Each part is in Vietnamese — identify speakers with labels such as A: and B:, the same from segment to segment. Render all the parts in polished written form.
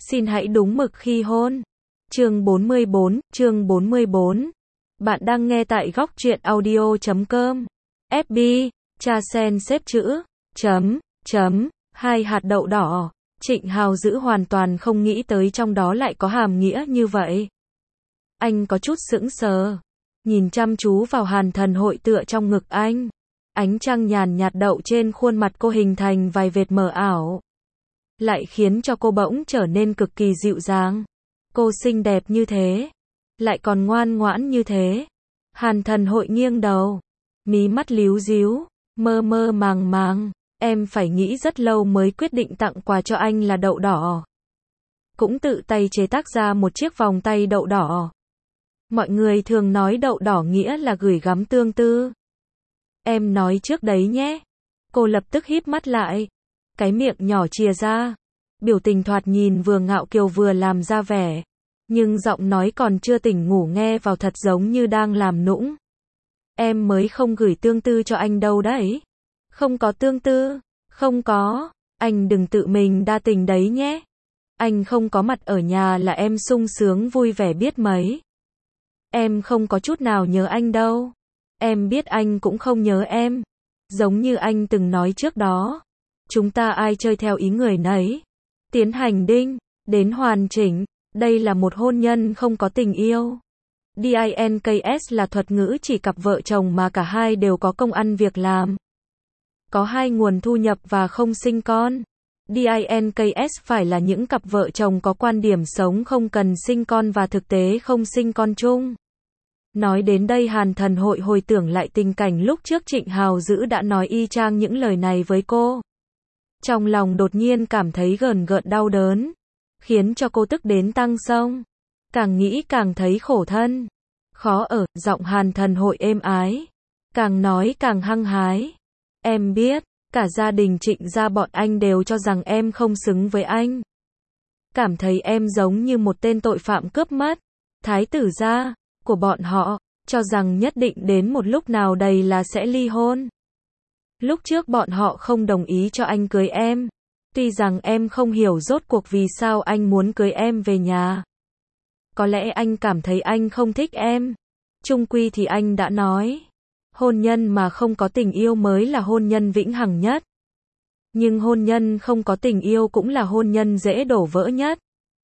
A: Xin hãy đúng mực khi hôn. Chương 44. Bạn đang nghe tại góc truyện audio.com. FB, cha sen xếp chữ, hai hạt đậu đỏ. Trịnh Hào Dữ hoàn toàn không nghĩ tới trong đó lại có hàm nghĩa như vậy. Anh có chút sững sờ, nhìn chăm chú vào Hàn Thần Hội tựa trong ngực anh. Ánh trăng nhàn nhạt đậu trên khuôn mặt cô hình thành vài vệt mờ ảo, lại khiến cho cô bỗng trở nên cực kỳ dịu dàng. Cô xinh đẹp như thế, lại còn ngoan ngoãn như thế. Hàn Thần Hội nghiêng đầu, mí mắt líu díu, mơ mơ màng màng. Em phải nghĩ rất lâu mới quyết định tặng quà cho anh là đậu đỏ. Cũng tự tay chế tác ra một chiếc vòng tay đậu đỏ. Mọi người thường nói đậu đỏ nghĩa là gửi gắm tương tư. Em nói trước đấy nhé. Cô lập tức híp mắt lại, cái miệng nhỏ chìa ra, biểu tình thoạt nhìn vừa ngạo kiều vừa làm ra vẻ, nhưng giọng nói còn chưa tỉnh ngủ nghe vào thật giống như đang làm nũng. Em mới không gửi tương tư cho anh đâu đấy. Không có tương tư, không có, anh đừng tự mình đa tình đấy nhé. Anh không có mặt ở nhà là em sung sướng vui vẻ biết mấy. Em không có chút nào nhớ anh đâu. Em biết anh cũng không nhớ em. Giống như anh từng nói trước đó. Chúng ta ai chơi theo ý người nấy. Tiến hành đinh, đến hoàn chỉnh. Đây là một hôn nhân không có tình yêu. DINKS là thuật ngữ chỉ cặp vợ chồng mà cả hai đều có công ăn việc làm, có hai nguồn thu nhập và không sinh con. DINKS phải là những cặp vợ chồng có quan điểm sống không cần sinh con và thực tế không sinh con chung. Nói đến đây Hàn Thần Hội hồi tưởng lại tình cảnh lúc trước Trịnh Hào Dữ đã nói y chang những lời này với cô. Trong lòng đột nhiên cảm thấy gờn gợn đau đớn, khiến cho cô tức đến tăng xông. Càng nghĩ càng thấy khổ thân, khó ở. Giọng Hàn Thần Hội êm ái, càng nói càng hăng hái. Em biết, cả gia đình Trịnh gia bọn anh đều cho rằng em không xứng với anh. Cảm thấy em giống như một tên tội phạm cướp mất. Thái tử gia của bọn họ, cho rằng nhất định đến một lúc nào đây là sẽ ly hôn. Lúc trước bọn họ không đồng ý cho anh cưới em. Tuy rằng em không hiểu rốt cuộc vì sao anh muốn cưới em về nhà. Có lẽ anh cảm thấy anh không thích em. Chung quy thì anh đã nói, hôn nhân mà không có tình yêu mới là hôn nhân vĩnh hằng nhất. Nhưng hôn nhân không có tình yêu cũng là hôn nhân dễ đổ vỡ nhất.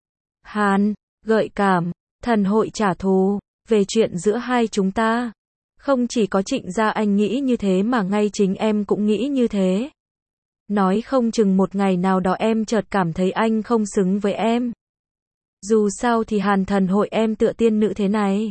A: Hàn, gợi cảm, Thần Hội trả thù, về chuyện giữa hai chúng ta. Không chỉ có Trịnh gia anh nghĩ như thế mà ngay chính em cũng nghĩ như thế. Nói không chừng một ngày nào đó em chợt cảm thấy anh không xứng với em. Dù sao thì Hàn Thần Hội em tựa tiên nữ thế này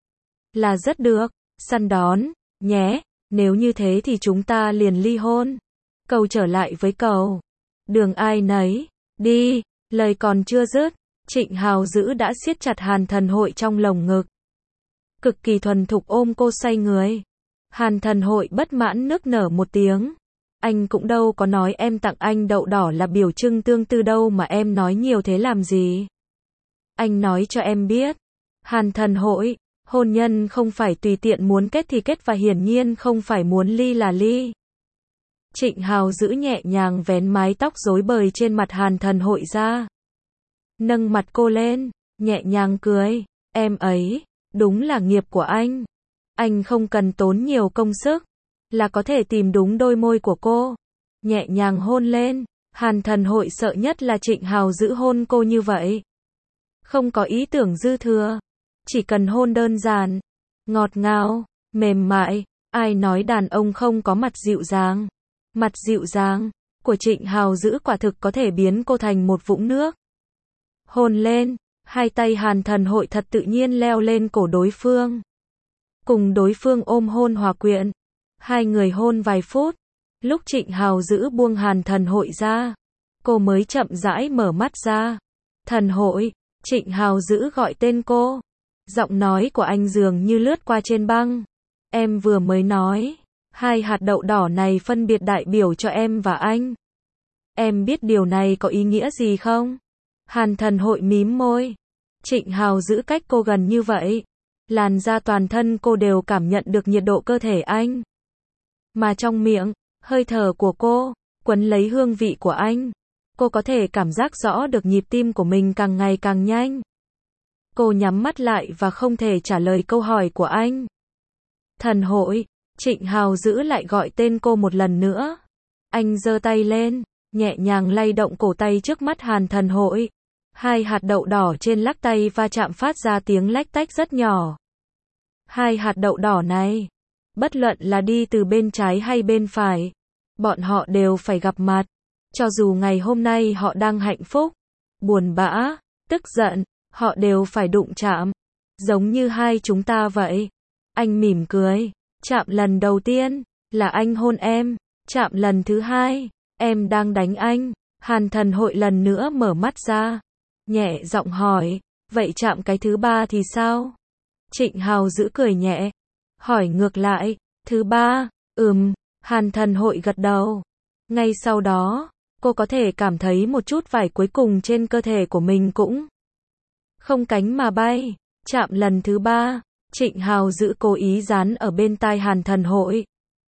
A: là rất được, săn đón, nhé. Nếu như thế thì chúng ta liền ly hôn. Cầu trở lại với cầu. Đường ai nấy, đi. Lời còn chưa dứt, Trịnh Hào Dữ đã siết chặt Hàn Thần Hội trong lồng ngực. Cực kỳ thuần thục ôm cô xoay người. Hàn Thần Hội bất mãn nức nở một tiếng. Anh cũng đâu có nói em tặng anh đậu đỏ là biểu trưng tương tư đâu mà em nói nhiều thế làm gì. Anh nói cho em biết. Hàn Thần Hội, hôn nhân không phải tùy tiện muốn kết thì kết và hiển nhiên không phải muốn ly là ly. Trịnh Hào Dữ nhẹ nhàng vén mái tóc rối bời trên mặt Hàn Thần Hội ra. Nâng mặt cô lên, nhẹ nhàng cười. Em ấy, đúng là nghiệp của anh. Anh không cần tốn nhiều công sức, là có thể tìm đúng đôi môi của cô. Nhẹ nhàng hôn lên. Hàn Thần Hội sợ nhất là Trịnh Hào Dữ hôn cô như vậy. Không có ý tưởng dư thừa. Chỉ cần hôn đơn giản, ngọt ngào, mềm mại. Ai nói đàn ông không có mặt dịu dàng. Mặt dịu dàng của Trịnh Hào Dữ quả thực có thể biến cô thành một vũng nước. Hôn lên. Hai tay Hàn Thần Hội thật tự nhiên leo lên cổ đối phương. Cùng đối phương ôm hôn hòa quyện. Hai người hôn vài phút. Lúc Trịnh Hào Dữ buông Hàn Thần Hội ra, cô mới chậm rãi mở mắt ra. Thần Hội. Trịnh Hào Dữ gọi tên cô. Giọng nói của anh dường như lướt qua trên băng. Em vừa mới nói, hai hạt đậu đỏ này phân biệt đại biểu cho em và anh. Em biết điều này có ý nghĩa gì không? Hàn Thần Hội mím môi. Trịnh Hào Dữ cách cô gần như vậy. Làn da toàn thân cô đều cảm nhận được nhiệt độ cơ thể anh. Mà trong miệng, hơi thở của cô, quấn lấy hương vị của anh. Cô có thể cảm giác rõ được nhịp tim của mình càng ngày càng nhanh. Cô nhắm mắt lại và không thể trả lời câu hỏi của anh. Thần hội, Trịnh Hào giữ lại gọi tên cô một lần nữa. Anh giơ tay lên, nhẹ nhàng lay động cổ tay trước mắt Hàn Thần Hội. Hai hạt đậu đỏ trên lắc tay va chạm phát ra tiếng lách tách rất nhỏ. Hai hạt đậu đỏ này, bất luận là đi từ bên trái hay bên phải, bọn họ đều phải gặp mặt. Cho dù ngày hôm nay họ đang hạnh phúc, buồn bã, tức giận, họ đều phải đụng chạm. Giống như hai chúng ta vậy. Anh mỉm cười. Chạm lần đầu tiên, là anh hôn em. Chạm lần thứ hai, em đang đánh anh. Hàn Thần Hội lần nữa mở mắt ra. Nhẹ giọng hỏi, vậy chạm cái thứ ba thì sao? Trịnh Hào giữ cười nhẹ. Hỏi ngược lại, thứ ba, Hàn Thần Hội gật đầu. Ngay sau đó, cô có thể cảm thấy một chút vải cuối cùng trên cơ thể của mình cũng không cánh mà bay. Chạm lần thứ ba, Trịnh Hào giữ cố ý dán ở bên tai Hàn Thần Hội.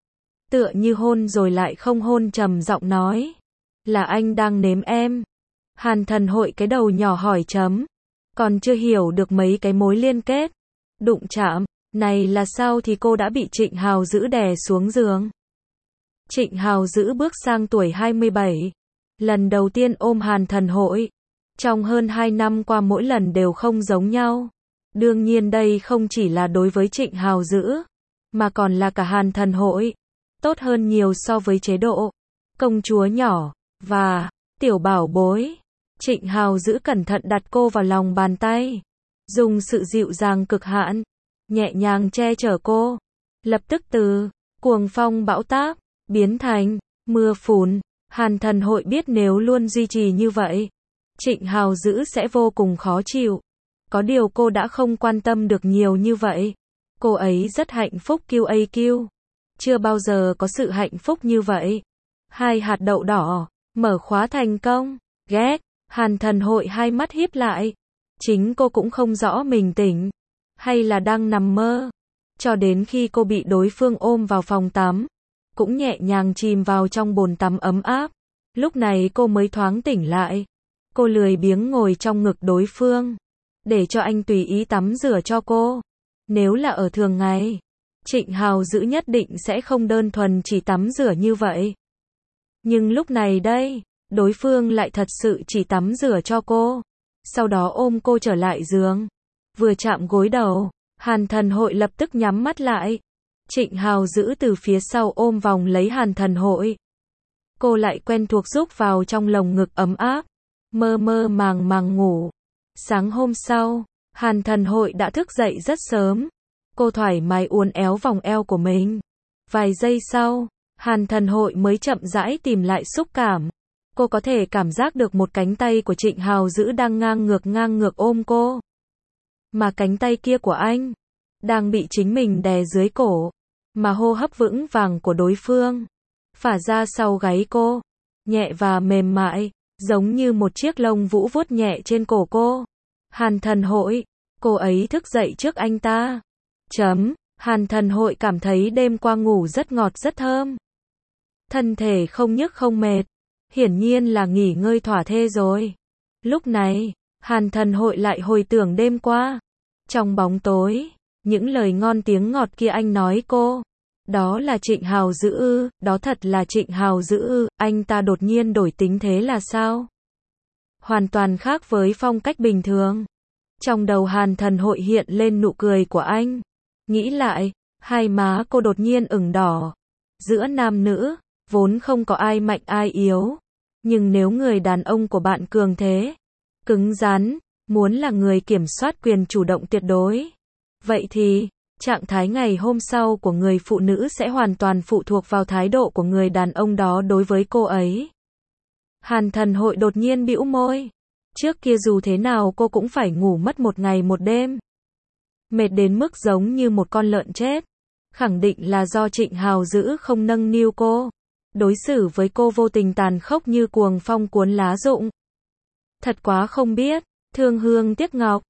A: Tựa như hôn rồi lại không hôn, trầm giọng nói. Là anh đang nếm em. Hàn Thần Hội cái đầu nhỏ hỏi chấm. Còn chưa hiểu được mấy cái mối liên kết. Đụng chạm, này là sao thì cô đã bị Trịnh Hào giữ đè xuống giường. Trịnh Hào giữ bước sang tuổi 27. Lần đầu tiên ôm Hàn Thần Hội. Trong hơn 2 năm qua mỗi lần đều không giống nhau. Đương nhiên đây không chỉ là đối với Trịnh Hào giữ, mà còn là cả Hàn Thần Hội. Tốt hơn nhiều so với chế độ công chúa nhỏ và tiểu bảo bối. Trịnh Hào giữ cẩn thận đặt cô vào lòng bàn tay, dùng sự dịu dàng cực hạn, nhẹ nhàng che chở cô. Lập tức từ cuồng phong bão táp biến thành mưa phùn. Hàn Thần Hội biết nếu luôn duy trì như vậy, Trịnh Hào giữ sẽ vô cùng khó chịu. Có điều cô đã không quan tâm được nhiều như vậy. Cô ấy rất hạnh phúc QAQ. Chưa bao giờ có sự hạnh phúc như vậy. Hai hạt đậu đỏ, mở khóa thành công. Ghét, Hàn Thần Hội hai mắt híp lại. Chính cô cũng không rõ mình tỉnh, hay là đang nằm mơ. Cho đến khi cô bị đối phương ôm vào phòng tắm, cũng nhẹ nhàng chìm vào trong bồn tắm ấm áp. Lúc này cô mới thoáng tỉnh lại. Cô lười biếng ngồi trong ngực đối phương, để cho anh tùy ý tắm rửa cho cô. Nếu là ở thường ngày, Trịnh Hào giữ nhất định sẽ không đơn thuần chỉ tắm rửa như vậy. Nhưng lúc này đây, đối phương lại thật sự chỉ tắm rửa cho cô. Sau đó ôm cô trở lại giường. Vừa chạm gối đầu, Hàn Thần Hội lập tức nhắm mắt lại. Trịnh Hào giữ từ phía sau ôm vòng lấy Hàn Thần Hội. Cô lại quen thuộc rúc vào trong lồng ngực ấm áp, mơ mơ màng màng ngủ. Sáng hôm sau, Hàn Thần Hội đã thức dậy rất sớm. Cô thoải mái uốn éo vòng eo của mình. Vài giây sau, Hàn Thần Hội mới chậm rãi tìm lại xúc cảm. Cô có thể cảm giác được một cánh tay của Trịnh Hào giữ đang ngang ngược ôm cô. Mà cánh tay kia của anh đang bị chính mình đè dưới cổ. Mà hô hấp vững vàng của đối phương phả ra sau gáy cô, nhẹ và mềm mại, giống như một chiếc lông vũ vuốt nhẹ trên cổ cô. Hàn Thần Hội, cô ấy thức dậy trước anh ta. Hàn Thần Hội cảm thấy đêm qua ngủ rất ngọt rất thơm. Thân thể không nhức không mệt, hiển nhiên là nghỉ ngơi thỏa thê rồi. Lúc này, Hàn Thần Hội lại hồi tưởng đêm qua. Trong bóng tối, những lời ngon tiếng ngọt kia anh nói cô. Đó là Trịnh Hào giữ ư? Đó thật là Trịnh Hào giữ ư? Anh ta đột nhiên đổi tính thế là sao? Hoàn toàn khác với phong cách bình thường. Trong đầu Hàn Thần Hội hiện lên nụ cười của anh. Nghĩ lại, hai má cô đột nhiên ửng đỏ. Giữa nam nữ, vốn không có ai mạnh ai yếu. Nhưng nếu người đàn ông của bạn cường thế, cứng rắn, muốn là người kiểm soát quyền chủ động tuyệt đối, vậy thì trạng thái ngày hôm sau của người phụ nữ sẽ hoàn toàn phụ thuộc vào thái độ của người đàn ông đó đối với cô ấy. Hàn Thần Hội đột nhiên bĩu môi. Trước kia dù thế nào cô cũng phải ngủ mất một ngày một đêm. Mệt đến mức giống như một con lợn chết. Khẳng định là do Trịnh Hào giữ không nâng niu cô. Đối xử với cô vô tình tàn khốc như cuồng phong cuốn lá rụng. Thật quá không biết, thương hương tiếc ngọc,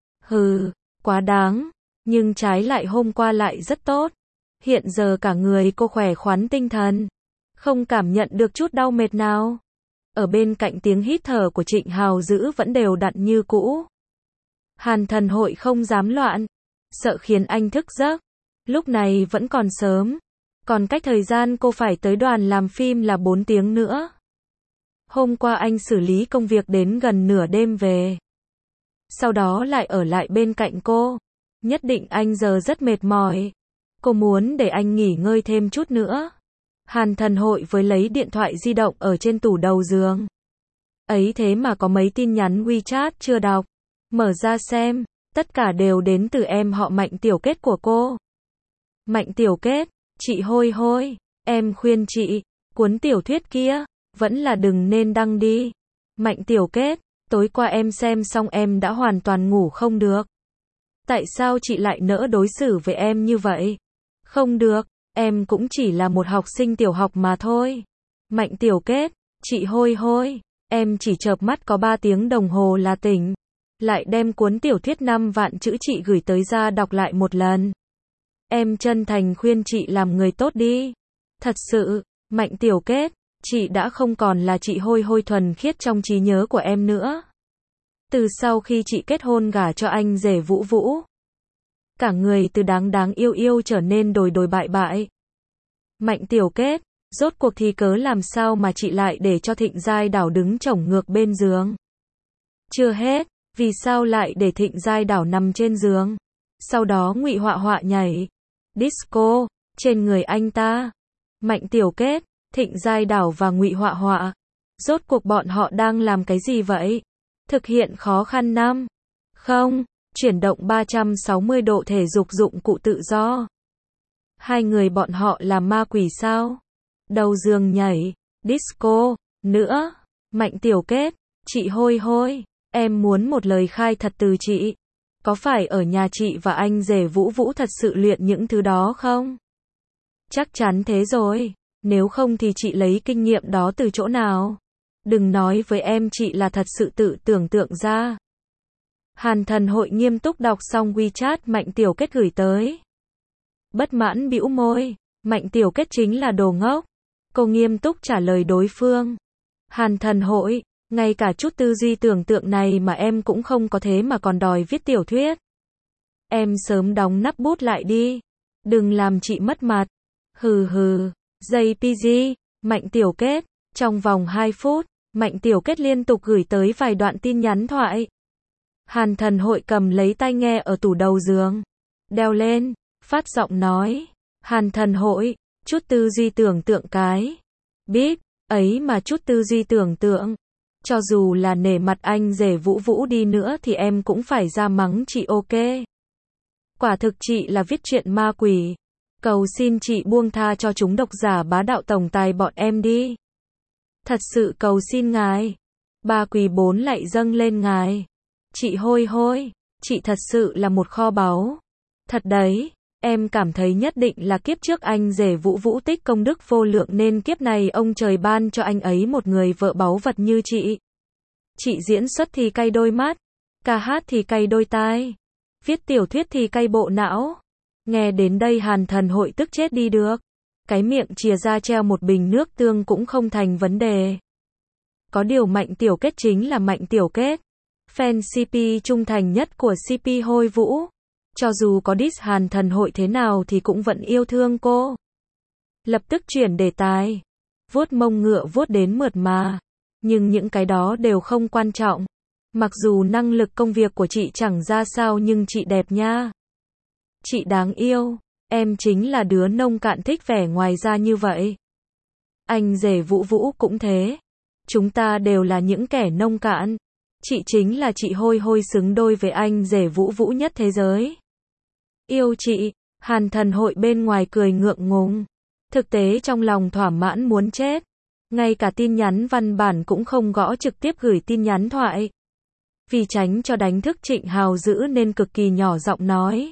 A: quá đáng. Nhưng trái lại hôm qua lại rất tốt. Hiện giờ cả người cô khỏe khoắn tinh thần. Không cảm nhận được chút đau mệt nào. ở bên cạnh tiếng hít thở của Trịnh Hào Dữ vẫn đều đặn như cũ. Hàn Thần Hội không dám loạn, sợ khiến anh thức giấc. Lúc này vẫn còn sớm, còn cách thời gian cô phải tới đoàn làm phim là 4 tiếng nữa. Hôm qua anh xử lý công việc đến gần nửa đêm về. Sau đó lại ở lại bên cạnh cô. Nhất định anh giờ rất mệt mỏi. Cô muốn để anh nghỉ ngơi thêm chút nữa. Hàn Thần Hội với lấy điện thoại di động ở trên tủ đầu giường. Ấy thế mà có mấy tin nhắn WeChat chưa đọc. Mở ra xem, tất cả đều đến từ em họ Mạnh Tiểu Kết của cô. Mạnh Tiểu Kết, chị Hôi Hôi, em khuyên chị, cuốn tiểu thuyết kia, vẫn là đừng nên đăng đi. Mạnh Tiểu Kết, tối qua em xem xong em đã hoàn toàn ngủ không được. Tại sao chị lại nỡ đối xử với em như vậy? Không được, em cũng chỉ là một học sinh tiểu học mà thôi. Mạnh Tiểu Kết, chị Hôi Hôi, em chỉ chợp mắt có 3 tiếng đồng hồ là tỉnh. Lại đem cuốn tiểu thuyết 5 vạn chữ chị gửi tới ra đọc lại một lần. Em chân thành khuyên chị làm người tốt đi. Thật sự, Mạnh Tiểu Kết, chị đã không còn là chị Hôi Hôi thuần khiết trong trí nhớ của em nữa. Từ sau khi chị kết hôn gả cho anh rể Vũ Vũ, cả người từ đáng đáng yêu yêu trở nên đồi đồi bại bại. Mạnh Tiểu Kết, rốt cuộc thì cớ làm sao mà chị lại để cho Thịnh Giai Đảo đứng chổng ngược bên giường? Chưa hết, vì sao lại để Thịnh Giai Đảo nằm trên giường? Sau đó Ngụy Họa Họa nhảy disco trên người anh ta. Mạnh Tiểu Kết, Thịnh Giai Đảo và Ngụy Họa Họa, rốt cuộc bọn họ đang làm cái gì vậy? Thực hiện khó khăn 5. Không, chuyển động 360 độ thể dục dụng cụ tự do. Hai người bọn họ là ma quỷ sao? Đầu giường nhảy disco nữa. Mạnh Tiểu Kết, chị Hôi Hôi, em muốn một lời khai thật từ chị. Có phải ở nhà chị và anh rể Vũ Vũ thật sự luyện những thứ đó không? Chắc chắn thế rồi. Nếu không thì chị lấy kinh nghiệm đó từ chỗ nào? Đừng nói với em chị là thật sự tự tưởng tượng ra. Hàn Thần Hội nghiêm túc đọc xong WeChat Mạnh Tiểu Kết gửi tới. Bất mãn bĩu môi. Mạnh Tiểu Kết chính là đồ ngốc. Cô nghiêm túc trả lời đối phương. Hàn Thần Hội, ngay cả chút tư duy tưởng tượng này mà em cũng không có thế mà còn đòi viết tiểu thuyết. Em sớm đóng nắp bút lại đi. Đừng làm chị mất mặt. Hừ hừ. JPG, Mạnh Tiểu Kết, trong vòng 2 phút, Mạnh Tiểu Kết liên tục gửi tới vài đoạn tin nhắn thoại. Hàn Thần Hội cầm lấy tai nghe ở tủ đầu giường, đeo lên, phát giọng nói. Hàn Thần Hội, chút tư duy tưởng tượng cái. Biết, ấy mà chút tư duy tưởng tượng. Cho dù là nể mặt anh rể Vũ Vũ đi nữa thì em cũng phải ra mắng chị ok. Quả thực chị là viết truyện ma quỷ. Cầu xin chị buông tha cho chúng độc giả bá đạo tổng tài bọn em đi. Thật sự cầu xin ngài. 3 quỳ 4 lạy dâng lên ngài. Chị Hôi Hôi, chị thật sự là một kho báu. Thật đấy, em cảm thấy nhất định là kiếp trước anh rể Vũ Vũ tích công đức vô lượng nên kiếp này ông trời ban cho anh ấy một người vợ báu vật như chị. Chị diễn xuất thì cay đôi mắt, ca hát thì cay đôi tai, viết tiểu thuyết thì cay bộ não. Nghe đến đây Hàn Thần Hội tức chết đi được. Cái miệng chìa ra treo một bình nước tương cũng không thành vấn đề. Có điều Mạnh Tiểu Kết chính là Mạnh Tiểu Kết. Fan CP trung thành nhất của CP Hôi Vũ. Cho dù có diss Hàn Thần Hội thế nào thì cũng vẫn yêu thương cô. Lập tức chuyển đề tài. Vuốt mông ngựa vuốt đến mượt mà. Nhưng những cái đó đều không quan trọng. Mặc dù năng lực công việc của chị chẳng ra sao nhưng chị đẹp nha. Chị đáng yêu, em chính là đứa nông cạn thích vẻ ngoài ra như vậy. Anh rể Vũ Vũ cũng thế. Chúng ta đều là những kẻ nông cạn. Chị chính là chị Hôi Hôi xứng đôi với anh rể Vũ Vũ nhất thế giới. Yêu chị, Hàn Thần Hội bên ngoài cười ngượng ngùng. Thực tế trong lòng thỏa mãn muốn chết. Ngay cả tin nhắn văn bản cũng không gõ trực tiếp gửi tin nhắn thoại. Vì tránh cho đánh thức Trịnh Hào Dữ nên cực kỳ nhỏ giọng nói.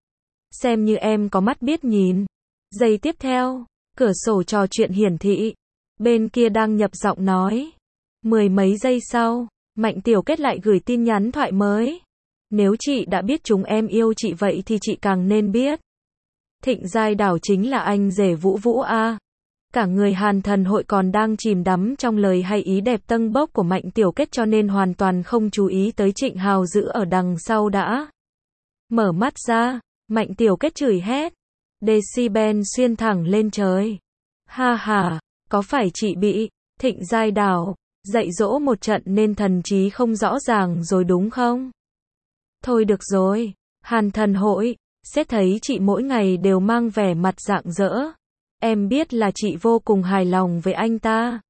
A: Xem như em có mắt biết nhìn. Giây tiếp theo, cửa sổ trò chuyện hiển thị. Bên kia đang nhập giọng nói. 10 mấy giây sau, Mạnh Tiểu Kết lại gửi tin nhắn thoại mới. Nếu chị đã biết chúng em yêu chị vậy thì chị càng nên biết. Thịnh Giai Đảo chính là anh rể Vũ Vũ a. Cả người Hàn Thần Hội còn đang chìm đắm trong lời hay ý đẹp tâng bốc của Mạnh Tiểu Kết cho nên hoàn toàn không chú ý tới Trịnh Hào Dữ ở đằng sau đã. Mở mắt ra, Mạnh Tiểu Kết chửi hét. Decibel xuyên thẳng lên trời. Ha ha, có phải chị bị Thịnh Giai Đảo dạy dỗ một trận nên thần trí không rõ ràng rồi đúng không? Thôi được rồi, Hàn Thần Hội, xét thấy chị mỗi ngày đều mang vẻ mặt rạng rỡ. Em biết là chị vô cùng hài lòng với anh ta.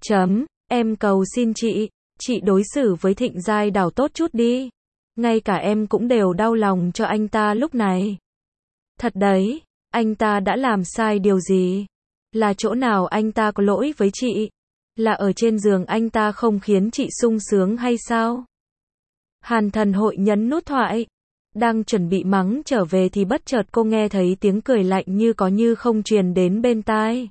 A: Em cầu xin chị đối xử với Thịnh Giai Đảo tốt chút đi. Ngay cả em cũng đều đau lòng cho anh ta lúc này. Thật đấy, anh ta đã làm sai điều gì? Là chỗ nào anh ta có lỗi với chị? Là ở trên giường anh ta không khiến chị sung sướng hay sao? Hàn Thần Hội nhấn nút thoại. Đang chuẩn bị mắng trở về thì bất chợt cô nghe thấy tiếng cười lạnh như có như không truyền đến bên tai.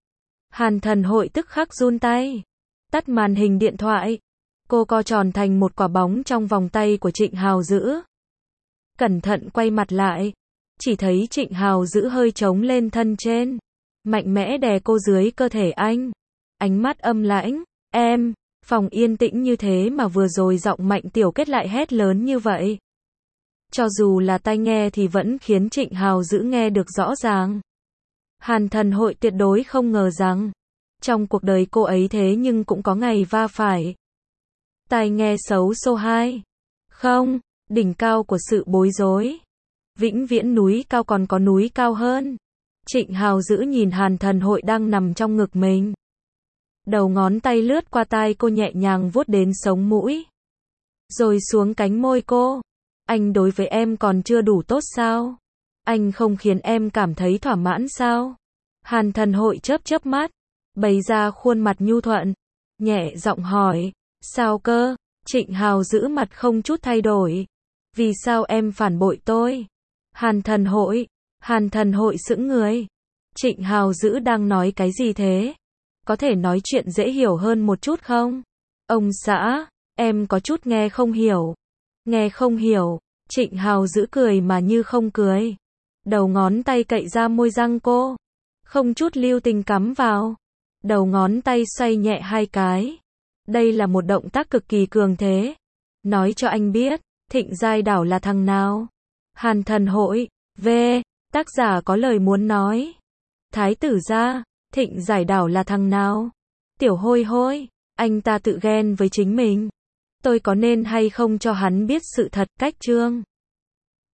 A: Hàn Thần Hội tức khắc run tay. Tắt màn hình điện thoại. Cô co tròn thành một quả bóng trong vòng tay của Trịnh Hào Dữ. Cẩn thận quay mặt lại. Chỉ thấy Trịnh Hào Dữ hơi trống lên thân trên. Mạnh mẽ đè cô dưới cơ thể anh. Ánh mắt âm lãnh. Phòng yên tĩnh như thế mà vừa rồi giọng Mạnh Tiểu Kết lại hét lớn như vậy. Cho dù là tai nghe thì vẫn khiến Trịnh Hào Dữ nghe được rõ ràng. Hàn Thần Hội tuyệt đối không ngờ rằng, trong cuộc đời cô ấy thế nhưng cũng có ngày va phải. Tai nghe xấu số 2. Không, đỉnh cao của sự bối rối. Vĩnh viễn núi cao còn có núi cao hơn. Trịnh Hào Dữ nhìn Hàn Thần Hội đang nằm trong ngực mình. Đầu ngón tay lướt qua tai cô nhẹ nhàng vuốt đến sống mũi. Rồi xuống cánh môi cô. Anh đối với em còn chưa đủ tốt sao? Anh không khiến em cảm thấy thỏa mãn sao? Hàn Thần Hội chớp chớp mắt, bày ra khuôn mặt nhu thuận, nhẹ giọng hỏi, sao cơ? Trịnh Hào Dữ mặt không chút thay đổi. Vì sao em phản bội tôi? Hàn Thần Hội sững người. Trịnh Hào Dữ đang nói cái gì thế? Có thể nói chuyện dễ hiểu hơn một chút không? Ông xã, em có chút nghe không hiểu. Nghe không hiểu, Trịnh Hào Dữ cười mà như không cười. Đầu ngón tay cậy ra môi răng cô. Không chút lưu tình cắm vào. Đầu ngón tay xoay nhẹ 2 cái. Đây là một động tác cực kỳ cường thế. Nói cho anh biết, Thịnh Giai Đảo là thằng nào? Hàn Thần Hội, tác giả có lời muốn nói. Thái tử gia, Thịnh Giai Đảo là thằng nào? Tiểu Hôi Hôi, anh ta tự ghen với chính mình. Tôi có nên hay không cho hắn biết sự thật? Cách chương